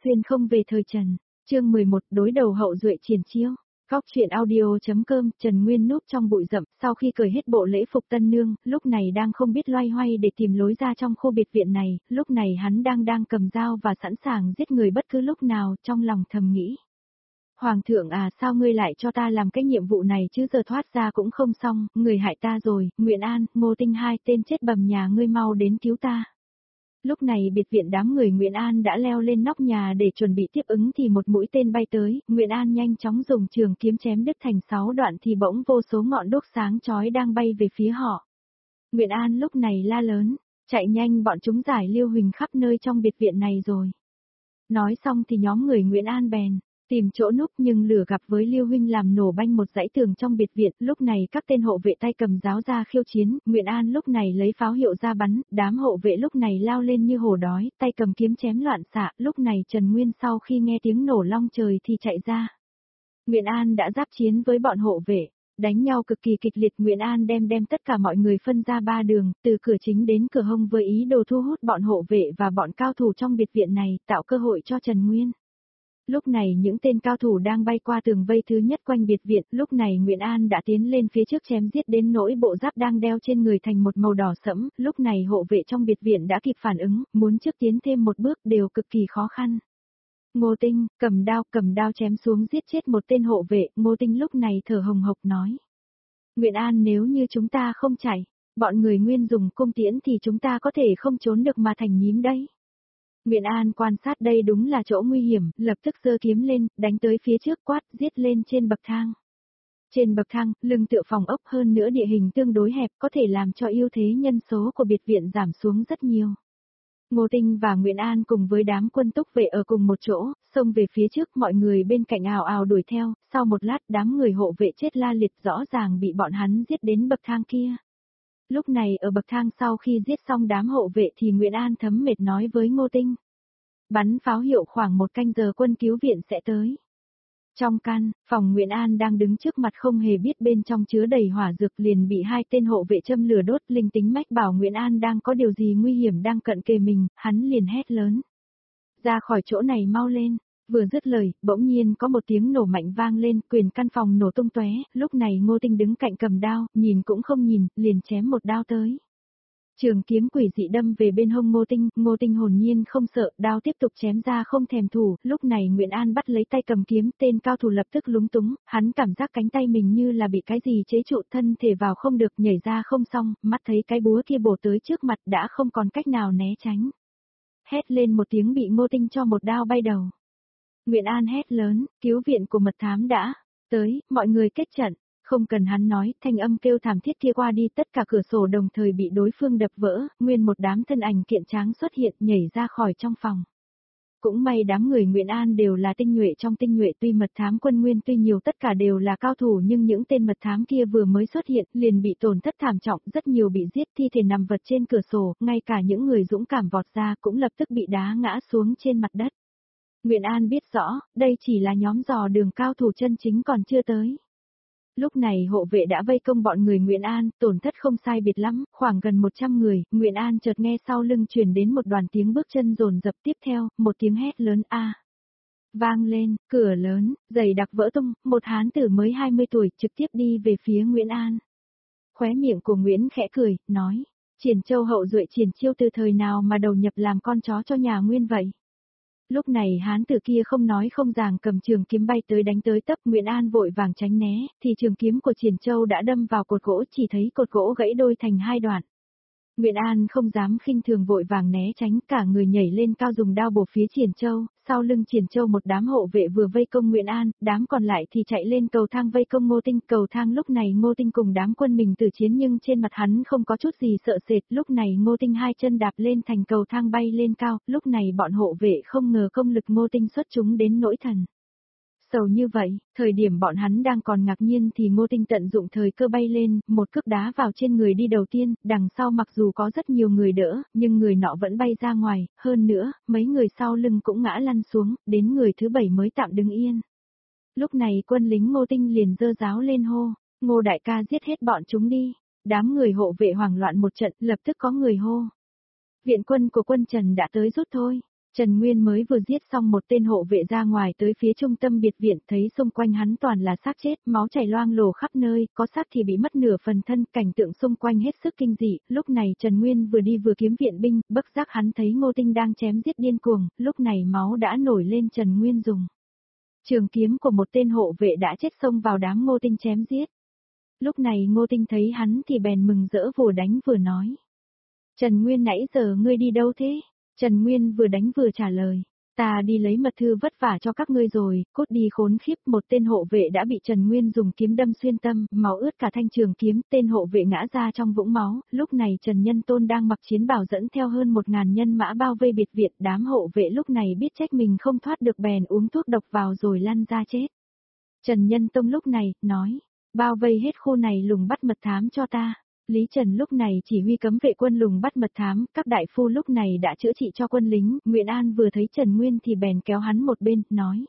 xuyên không về thời Trần. Chương 11 đối đầu hậu duệ triển chiêu. Góc truyện audio.com. Trần Nguyên núp trong bụi rậm, sau khi cởi hết bộ lễ phục tân nương, lúc này đang không biết loay hoay để tìm lối ra trong khu biệt viện này, lúc này hắn đang cầm dao và sẵn sàng giết người bất cứ lúc nào, trong lòng thầm nghĩ. Hoàng thượng à, sao ngươi lại cho ta làm cái nhiệm vụ này chứ, giờ thoát ra cũng không xong, người hại ta rồi, Nguyễn An, Ngô Tinh, hai tên chết bầm nhà ngươi mau đến cứu ta. Lúc này biệt viện đám người Nguyễn An đã leo lên nóc nhà để chuẩn bị tiếp ứng thì một mũi tên bay tới, Nguyễn An nhanh chóng dùng trường kiếm chém đứt thành 6 đoạn thì bỗng vô số ngọn đuốc sáng chói đang bay về phía họ. Nguyễn An lúc này la lớn, chạy nhanh, bọn chúng giải Liêu Huỳnh khắp nơi trong biệt viện này rồi. Nói xong thì nhóm người Nguyễn An bèn tìm chỗ núp, nhưng lửa gặp với Liêu Huynh làm nổ banh một dãy tường trong biệt viện, lúc này các tên hộ vệ tay cầm giáo ra khiêu chiến, Nguyễn An lúc này lấy pháo hiệu ra bắn, đám hộ vệ lúc này lao lên như hổ đói, tay cầm kiếm chém loạn xạ, lúc này Trần Nguyên sau khi nghe tiếng nổ long trời thì chạy ra. Nguyễn An đã giáp chiến với bọn hộ vệ, đánh nhau cực kỳ kịch liệt, Nguyễn An đem tất cả mọi người phân ra 3 đường, từ cửa chính đến cửa hông với ý đồ thu hút bọn hộ vệ và bọn cao thủ trong biệt viện này, tạo cơ hội cho Trần Nguyên. Lúc này những tên cao thủ đang bay qua tường vây thứ nhất quanh biệt viện, lúc này Nguyễn An đã tiến lên phía trước chém giết đến nỗi bộ giáp đang đeo trên người thành một màu đỏ sẫm, lúc này hộ vệ trong biệt viện đã kịp phản ứng, muốn trước tiến thêm một bước đều cực kỳ khó khăn. Ngô Tinh, cầm đao chém xuống giết chết một tên hộ vệ, Ngô Tinh lúc này thở hồng hộc nói. Nguyễn An, nếu như chúng ta không chạy, bọn người Nguyên dùng cung tiễn thì chúng ta có thể không trốn được mà thành nhím đấy. Nguyễn An quan sát đây đúng là chỗ nguy hiểm, lập tức giơ kiếm lên, đánh tới phía trước, quát, giết lên trên bậc thang. Trên bậc thang, lưng tựa phòng ốc, hơn nữa địa hình tương đối hẹp, có thể làm cho ưu thế nhân số của biệt viện giảm xuống rất nhiều. Ngô Tinh và Nguyễn An cùng với đám quân túc vệ ở cùng một chỗ, xông về phía trước, mọi người bên cạnh ào ào đuổi theo, sau một lát đám người hộ vệ chết la liệt rõ ràng bị bọn hắn giết đến bậc thang kia. Lúc này ở bậc thang sau khi giết xong đám hộ vệ thì Nguyễn An thấm mệt nói với Ngô Tinh. Bắn pháo hiệu khoảng 1 canh giờ quân cứu viện sẽ tới. Trong căn phòng Nguyễn An đang đứng trước mặt không hề biết bên trong chứa đầy hỏa dược liền bị 2 tên hộ vệ châm lửa đốt, linh tính mách bảo Nguyễn An đang có điều gì nguy hiểm đang cận kề mình, hắn liền hét lớn. Ra khỏi chỗ này mau lên. Vừa dứt lời, bỗng nhiên có một tiếng nổ mạnh vang lên, quyền căn phòng nổ tung tóe, lúc này Ngô Tinh đứng cạnh cầm đao, nhìn cũng không nhìn, liền chém một đao tới. Trường kiếm quỷ dị đâm về bên hông Ngô Tinh hồn nhiên không sợ, đao tiếp tục chém ra không thèm thủ, lúc này Nguyễn An bắt lấy tay cầm kiếm, tên cao thủ lập tức lúng túng, hắn cảm giác cánh tay mình như là bị cái gì chế trụ, thân thể vào không được, nhảy ra không xong, mắt thấy cái búa kia bổ tới trước mặt đã không còn cách nào né tránh. Hét lên một tiếng bị Ngô Tinh cho một đao bay đầu. Nguyễn An hét lớn, cứu viện của mật thám đã tới, mọi người kết trận. Không cần hắn nói, thanh âm kêu thảm thiết kia qua đi, tất cả cửa sổ đồng thời bị đối phương đập vỡ, nguyên một đám thân ảnh kiện tráng xuất hiện nhảy ra khỏi trong phòng. Cũng may đám người Nguyễn An đều là tinh nhuệ trong tinh nhuệ, tuy mật thám quân Nguyên tuy nhiều tất cả đều là cao thủ nhưng những tên mật thám kia vừa mới xuất hiện liền bị tổn thất thảm trọng, rất nhiều bị giết, thi thể nằm vật trên cửa sổ, ngay cả những người dũng cảm vọt ra cũng lập tức bị đá ngã xuống trên mặt đất. Nguyễn An biết rõ, đây chỉ là nhóm dò đường, cao thủ chân chính còn chưa tới. Lúc này hộ vệ đã vây công bọn người Nguyễn An, tổn thất không sai biệt lắm, khoảng gần 100 người, Nguyễn An chợt nghe sau lưng truyền đến một đoàn tiếng bước chân dồn dập, tiếp theo, một tiếng hét lớn a vang lên, cửa lớn, dày đặc vỡ tung, một hán tử mới 20 tuổi trực tiếp đi về phía Nguyễn An. Khóe miệng của Nguyễn khẽ cười, nói, Triển Châu hậu duệ Triển Chiêu từ thời nào mà đầu nhập làm con chó cho nhà Nguyên vậy? Lúc này hán tử kia không nói không rằng cầm trường kiếm bay tới đánh tới tấp, Nguyễn An vội vàng tránh né, thì trường kiếm của Triển Châu đã đâm vào cột gỗ, chỉ thấy cột gỗ gãy đôi thành 2 đoạn. Nguyễn An không dám khinh thường vội vàng né tránh, cả người nhảy lên cao dùng đao bổ phía Triển Châu, sau lưng Triển Châu một đám hộ vệ vừa vây công Nguyễn An, đám còn lại thì chạy lên cầu thang vây công Ngô Tinh, cầu thang lúc này Ngô Tinh cùng đám quân mình tử chiến nhưng trên mặt hắn không có chút gì sợ sệt, lúc này Ngô Tinh 2 chân đạp lên thành cầu thang bay lên cao, lúc này bọn hộ vệ không ngờ công lực Ngô Tinh xuất chúng đến nỗi thần sầu như vậy, thời điểm bọn hắn đang còn ngạc nhiên thì Ngô Tinh tận dụng thời cơ bay lên, một cước đá vào trên người đi đầu tiên, đằng sau mặc dù có rất nhiều người đỡ, nhưng người nọ vẫn bay ra ngoài, hơn nữa, mấy người sau lưng cũng ngã lăn xuống, đến người thứ 7 mới tạm đứng yên. Lúc này quân lính Ngô Tinh liền giơ giáo lên hô, Ngô đại ca giết hết bọn chúng đi, đám người hộ vệ hoảng loạn một trận, lập tức có người hô. Viện quân của quân Trần đã tới rút thôi. Trần Nguyên mới vừa giết xong một tên hộ vệ ra ngoài tới phía trung tâm biệt viện, thấy xung quanh hắn toàn là xác chết, máu chảy loang lổ khắp nơi, có xác thì bị mất nửa phần thân, cảnh tượng xung quanh hết sức kinh dị. Lúc này Trần Nguyên vừa đi vừa kiếm viện binh, bất giác hắn thấy Ngô Tinh đang chém giết điên cuồng, lúc này máu đã nổi lên. Trần Nguyên dùng trường kiếm của một tên hộ vệ đã chết xông vào đám Ngô Tinh chém giết. Lúc này Ngô Tinh thấy hắn thì bèn mừng rỡ vừa đánh vừa nói: Trần Nguyên, nãy giờ ngươi đi đâu thế? Trần Nguyên vừa đánh vừa trả lời: Ta đi lấy mật thư vất vả cho các ngươi rồi. Cút đi khốn khiếp. Một tên hộ vệ đã bị Trần Nguyên dùng kiếm đâm xuyên tâm, máu ướt cả thanh trường kiếm, tên hộ vệ ngã ra trong vũng máu. Lúc này Trần Nhân Tôn đang mặc chiến bào dẫn theo hơn 1000 nhân mã bao vây biệt viện, đám hộ vệ lúc này biết trách mình không thoát được bèn uống thuốc độc vào rồi lăn ra chết. Trần Nhân Tông lúc này nói: Bao vây hết khu này lùng bắt mật thám cho ta. Lý Trần lúc này chỉ huy cấm vệ quân lùng bắt mật thám, các đại phu lúc này đã chữa trị cho quân lính. Nguyễn An vừa thấy Trần Nguyên thì bèn kéo hắn một bên, nói: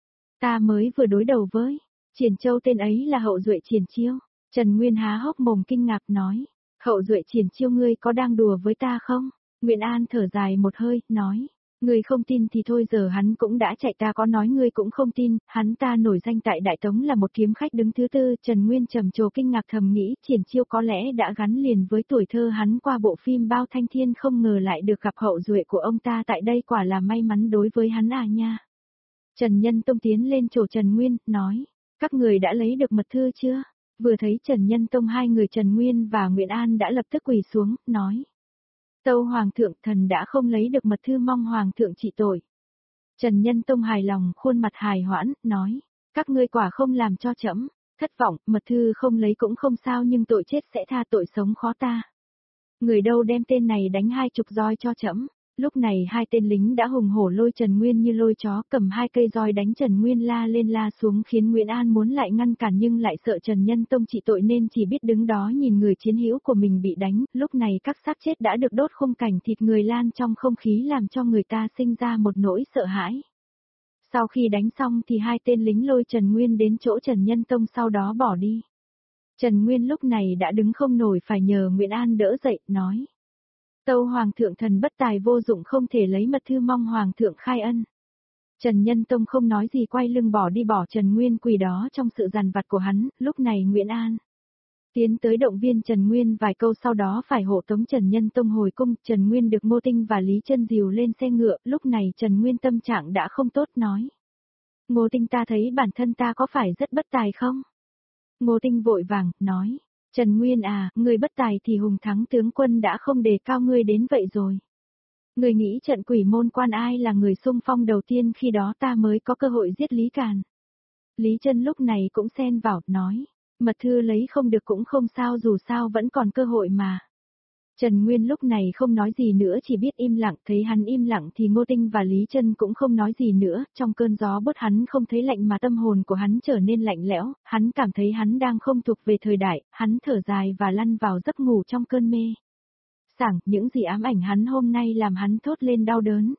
Ta mới vừa đối đầu với Triển Châu, tên ấy là hậu duệ Triển Chiêu. Trần Nguyên há hốc mồm kinh ngạc nói: Hậu duệ Triển Chiêu, ngươi có đang đùa với ta không? Nguyễn An thở dài một hơi, nói: Ngươi không tin thì thôi, giờ hắn cũng đã chạy, ta có nói ngươi cũng không tin. Hắn ta nổi danh tại Đại Tống là một kiếm khách đứng thứ tư. Trần Nguyên trầm trồ kinh ngạc thầm nghĩ, Triển Chiêu có lẽ đã gắn liền với tuổi thơ hắn qua bộ phim Bao Thanh Thiên, không ngờ lại được gặp hậu duệ của ông ta tại đây, quả là may mắn đối với hắn à nha. Trần Nhân Tông tiến lên chỗ Trần Nguyên, nói: Các người đã lấy được mật thư chưa? Vừa thấy Trần Nhân Tông, hai người Trần Nguyên và Nguyễn An đã lập tức quỳ xuống, nói: Tâu Hoàng thượng, thần đã không lấy được mật thư, mong Hoàng thượng trị tội. Trần Nhân Tông hài lòng, khuôn mặt hài hoãn, nói: Các ngươi quả không làm cho trẫm thất vọng, mật thư không lấy cũng không sao, nhưng tội chết sẽ tha, tội sống khó ta. Người đâu đem tên này đánh 20 roi cho trẫm. Lúc này hai tên lính đã hùng hổ lôi Trần Nguyên như lôi chó, cầm 2 cây roi đánh Trần Nguyên la lên la xuống, khiến Nguyễn An muốn lại ngăn cản nhưng lại sợ Trần Nhân Tông trị tội nên chỉ biết đứng đó nhìn người chiến hữu của mình bị đánh. Lúc này các xác chết đã được đốt, khung cảnh thịt người lan trong không khí làm cho người ta sinh ra một nỗi sợ hãi. Sau khi đánh xong thì hai tên lính lôi Trần Nguyên đến chỗ Trần Nhân Tông, sau đó bỏ đi. Trần Nguyên lúc này đã đứng không nổi, phải nhờ Nguyễn An đỡ dậy, nói: Tâu Hoàng thượng, thần bất tài vô dụng không thể lấy mật thư, mong Hoàng thượng khai ân. Trần Nhân Tông không nói gì, quay lưng bỏ đi, bỏ Trần Nguyên quỳ đó trong sự dằn vặt của hắn. Lúc này Nguyễn An tiến tới động viên Trần Nguyên vài câu, sau đó phải hộ tống Trần Nhân Tông hồi cung. Trần Nguyên được Ngô Tinh và Lý Chân dìu lên xe ngựa. Lúc này Trần Nguyên tâm trạng đã không tốt, nói: Ngô Tinh, ta thấy bản thân ta có phải rất bất tài không? Ngô Tinh vội vàng, nói: Trần Nguyên à, người bất tài thì Hùng Thắng tướng quân đã không đề cao ngươi đến vậy rồi. Người nghĩ trận Quỷ Môn Quan ai là người xung phong đầu tiên, khi đó ta mới có cơ hội giết Lý Càn. Lý Chân lúc này cũng xen vào, nói: Mật thư lấy không được cũng không sao, dù sao vẫn còn cơ hội mà. Trần Nguyên lúc này không nói gì nữa, chỉ biết im lặng. Thấy hắn im lặng thì Ngô Tinh và Lý Chân cũng không nói gì nữa. Trong cơn gió bớt hắn không thấy lạnh mà tâm hồn của hắn trở nên lạnh lẽo. Hắn cảm thấy hắn đang không thuộc về thời đại. Hắn thở dài và lăn vào giấc ngủ trong cơn mê sảng. Những gì ám ảnh hắn hôm nay làm hắn thốt lên đau đớn.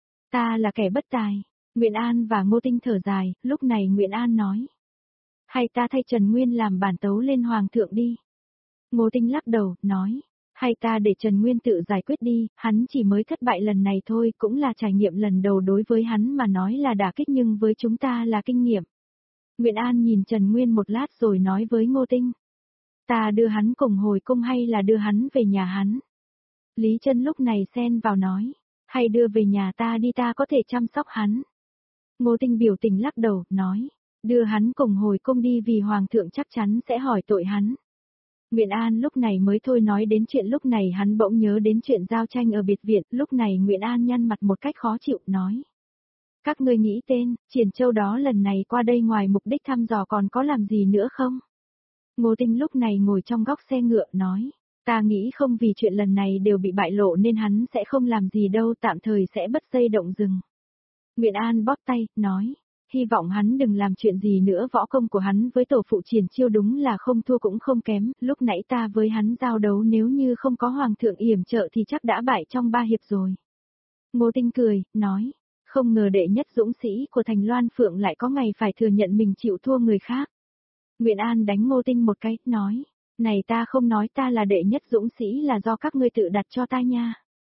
Ta là kẻ bất tài. Nguyễn An và Ngô Tinh thở dài. Lúc này Nguyễn An nói: Hay ta thay Trần Nguyên làm bản tấu lên Hoàng thượng đi. Ngô Tinh lắc đầu, nói: Hay ta để Trần Nguyên tự giải quyết đi, hắn chỉ mới thất bại lần này thôi, cũng là trải nghiệm lần đầu, đối với hắn mà nói là đả kích nhưng với chúng ta là kinh nghiệm. Nguyễn An nhìn Trần Nguyên một lát rồi nói với Ngô Tinh: Ta đưa hắn cùng hồi cung hay là đưa hắn về nhà hắn? Lý Chân lúc này xen vào nói: Hay đưa về nhà ta đi, ta có thể chăm sóc hắn. Ngô Tinh biểu tình lắc đầu, nói: Đưa hắn cùng hồi cung đi, vì Hoàng thượng chắc chắn sẽ hỏi tội hắn. Nguyễn An lúc này mới thôi nói đến chuyện lúc này, hắn bỗng nhớ đến chuyện giao tranh ở biệt viện. Lúc này Nguyễn An nhăn mặt một cách khó chịu, nói: Các ngươi nghĩ tên Triển Châu đó lần này qua đây ngoài mục đích thăm dò còn có làm gì nữa không? Ngô Tinh lúc này ngồi trong góc xe ngựa, nói: Ta nghĩ không, vì chuyện lần này đều bị bại lộ nên hắn sẽ không làm gì đâu, tạm thời sẽ bất dây động rừng. Nguyễn An bóp tay, nói: Hy vọng hắn đừng làm chuyện gì nữa, võ công của hắn với tổ phụ Triển Chiêu đúng là không thua cũng không kém, lúc nãy ta với hắn giao đấu nếu như không có Hoàng thượng yểm trợ thì chắc đã bại trong 3 hiệp rồi. Ngô Tinh cười, nói: Không ngờ đệ nhất dũng sĩ của thành Loan Phượng lại có ngày phải thừa nhận mình chịu thua người khác. Nguyễn An đánh Ngô Tinh một cái, nói: Này, ta không nói ta là đệ nhất dũng sĩ là do các ngươi tự đặt cho ta nha.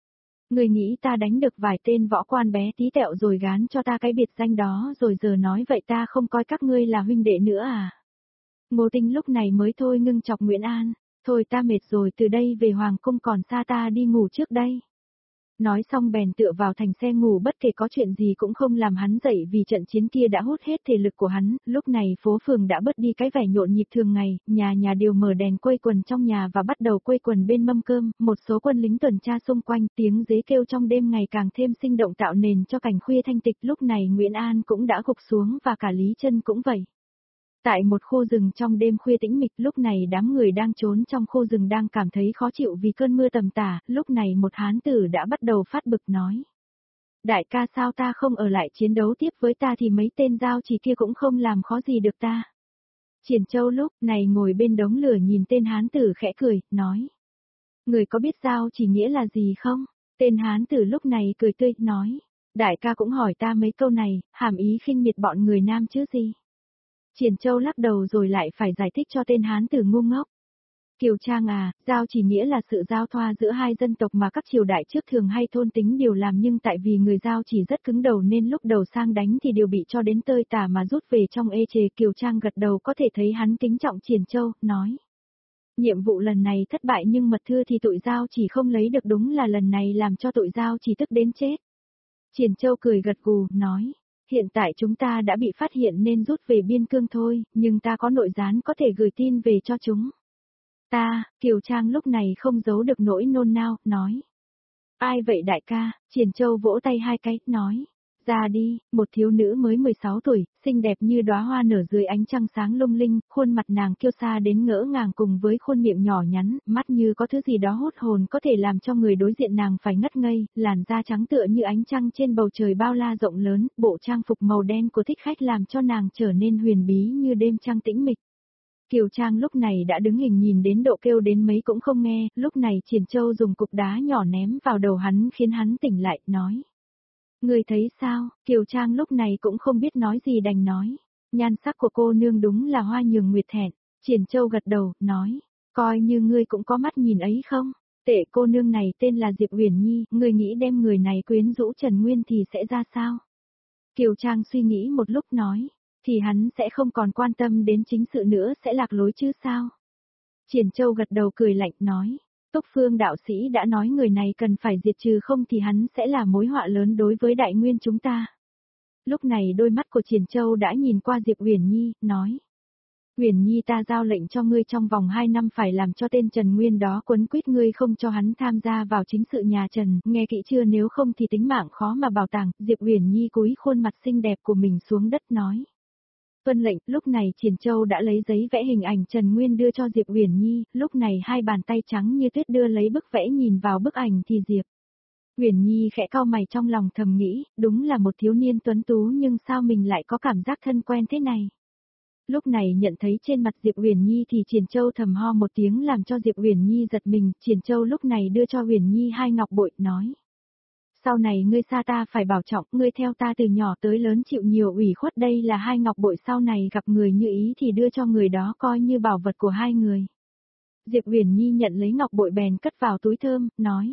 Người nghĩ ta đánh được vài tên võ quan bé tí tẹo rồi gán cho ta cái biệt danh đó rồi giờ nói vậy ta không coi các ngươi là huynh đệ nữa à? Ngô Tinh lúc này mới thôi ngưng chọc Nguyễn An, thôi ta mệt rồi, từ đây về Hoàng cung còn xa, ta đi ngủ trước đây. Nói xong bèn tựa vào thành xe ngủ, bất kể có chuyện gì cũng không làm hắn dậy vì trận chiến kia đã hút hết thể lực của hắn. Lúc này phố phường đã bớt đi cái vẻ nhộn nhịp thường ngày, nhà nhà đều mở đèn quây quần trong nhà và bắt đầu quây quần bên mâm cơm, một số quân lính tuần tra xung quanh, tiếng dế kêu trong đêm ngày càng thêm sinh động tạo nền cho cảnh khuya thanh tịch. Lúc này Nguyễn An cũng đã gục xuống và cả Lý Chân cũng vậy. Tại một khu rừng trong đêm khuya tĩnh mịch, lúc này đám người đang trốn trong khu rừng đang cảm thấy khó chịu vì cơn mưa tầm tả, lúc này một hán tử đã bắt đầu phát bực nói. Đại ca, sao ta không ở lại chiến đấu tiếp với ta thì mấy tên giao chỉ kia cũng không làm khó gì được ta. Triển Châu lúc này ngồi bên đống lửa nhìn tên hán tử khẽ cười, nói. Người có biết giao chỉ nghĩa là gì không? Tên hán tử lúc này cười tươi, nói. Đại ca cũng hỏi ta mấy câu này, hàm ý khinh miệt bọn người nam chứ gì. Triển Châu lắc đầu rồi lại phải giải thích cho tên hán tử ngu ngốc. Kiều Trang à, giao chỉ nghĩa là sự giao thoa giữa hai dân tộc mà các triều đại trước thường hay thôn tính điều làm, nhưng tại vì người giao chỉ rất cứng đầu nên lúc đầu sang đánh thì đều bị cho đến tơi tả mà rút về trong ê chề. Kiều Trang gật đầu, có thể thấy hắn kính trọng Triển Châu, nói. Nhiệm vụ lần này thất bại nhưng mật thư thì tụi giao chỉ không lấy được, đúng là lần này làm cho tụi giao chỉ tức đến chết. Triển Châu cười gật gù, nói. Hiện tại chúng ta đã bị phát hiện nên rút về biên cương thôi, nhưng ta có nội gián có thể gửi tin về cho chúng. Ta, Kiều Trang lúc này không giấu được nỗi nôn nao, nói. Ai vậy đại ca? Triển Châu vỗ tay hai cái, nói. Ra đi, một thiếu nữ mới 16 tuổi, xinh đẹp như đóa hoa nở dưới ánh trăng sáng lung linh, khuôn mặt nàng kiêu sa đến ngỡ ngàng cùng với khuôn miệng nhỏ nhắn, mắt như có thứ gì đó hút hồn có thể làm cho người đối diện nàng phải ngất ngây, làn da trắng tựa như ánh trăng trên bầu trời bao la rộng lớn, bộ trang phục màu đen của thích khách làm cho nàng trở nên huyền bí như đêm trăng tĩnh mịch. Kiều Trang lúc này đã đứng hình nhìn đến độ kêu đến mấy cũng không nghe, lúc này Triển Châu dùng cục đá nhỏ ném vào đầu hắn khiến hắn tỉnh lại, nói. Người thấy sao? Kiều Trang lúc này cũng không biết nói gì đành nói. Nhan sắc của cô nương đúng là hoa nhường nguyệt thẹn. Triển Châu gật đầu, nói. Coi như ngươi cũng có mắt nhìn ấy không? Tệ cô nương này tên là Diệp Uyển Nhi, ngươi nghĩ đem người này quyến rũ Trần Nguyên thì sẽ ra sao? Kiều Trang suy nghĩ một lúc nói. Thì hắn sẽ không còn quan tâm đến chính sự nữa, sẽ lạc lối chứ sao? Triển Châu gật đầu cười lạnh, nói. Túc Phương đạo sĩ đã nói người này cần phải diệt trừ, không thì hắn sẽ là mối họa lớn đối với đại nguyên chúng ta. Lúc này đôi mắt của Triển Châu đã nhìn qua Diệp Uyển Nhi, nói. Uyển Nhi, ta giao lệnh cho ngươi trong vòng 2 năm phải làm cho tên Trần Nguyên đó quấn quýt ngươi, không cho hắn tham gia vào chính sự nhà Trần, nghe kỹ chưa, nếu không thì tính mạng khó mà bảo tàng. Diệp Uyển Nhi cúi khuôn mặt xinh đẹp của mình xuống đất nói. Tuân lệnh. Lúc này Triển Châu đã lấy giấy vẽ hình ảnh Trần Nguyên đưa cho Diệp Uyển Nhi, lúc này hai bàn tay trắng như tuyết đưa lấy bức vẽ, nhìn vào bức ảnh thì Diệp Uyển Nhi khẽ cau mày trong lòng thầm nghĩ, đúng là một thiếu niên tuấn tú nhưng sao mình lại có cảm giác thân quen thế này. Lúc này nhận thấy trên mặt Diệp Uyển Nhi thì Triển Châu thầm ho một tiếng làm cho Diệp Uyển Nhi giật mình, Triển Châu lúc này đưa cho Uyển Nhi 2 ngọc bội, nói. Sau này ngươi xa ta phải bảo trọng, ngươi theo ta từ nhỏ tới lớn chịu nhiều ủy khuất, đây là 2 ngọc bội, sau này gặp người như ý thì đưa cho người đó coi như bảo vật của hai người. Diệp Uyển Nhi nhận lấy ngọc bội bèn cất vào túi thơm, nói.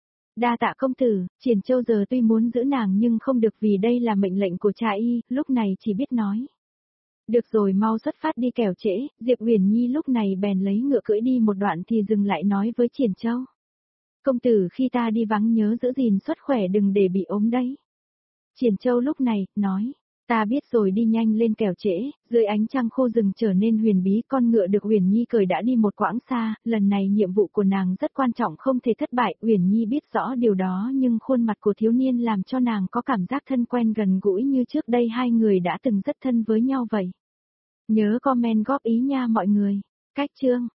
Đa tạ công tử. Triển Châu giờ tuy muốn giữ nàng nhưng không được vì đây là mệnh lệnh của cha y, lúc này chỉ biết nói. Được rồi, mau xuất phát đi kẻo trễ. Diệp Uyển Nhi lúc này bèn lấy ngựa cưỡi đi một đoạn thì dừng lại nói với Triển Châu. Công tử, khi ta đi vắng nhớ giữ gìn sức khỏe đừng để bị ốm đấy. Triển Châu lúc này, nói. Ta biết rồi, đi nhanh lên kẻo trễ. Dưới ánh trăng khô rừng trở nên huyền bí, con ngựa được Uyển Nhi cởi đã đi một quãng xa, lần này nhiệm vụ của nàng rất quan trọng không thể thất bại. Uyển Nhi biết rõ điều đó nhưng khuôn mặt của thiếu niên làm cho nàng có cảm giác thân quen gần gũi như trước đây hai người đã từng rất thân với nhau vậy. Nhớ comment góp ý nha mọi người. Cách chương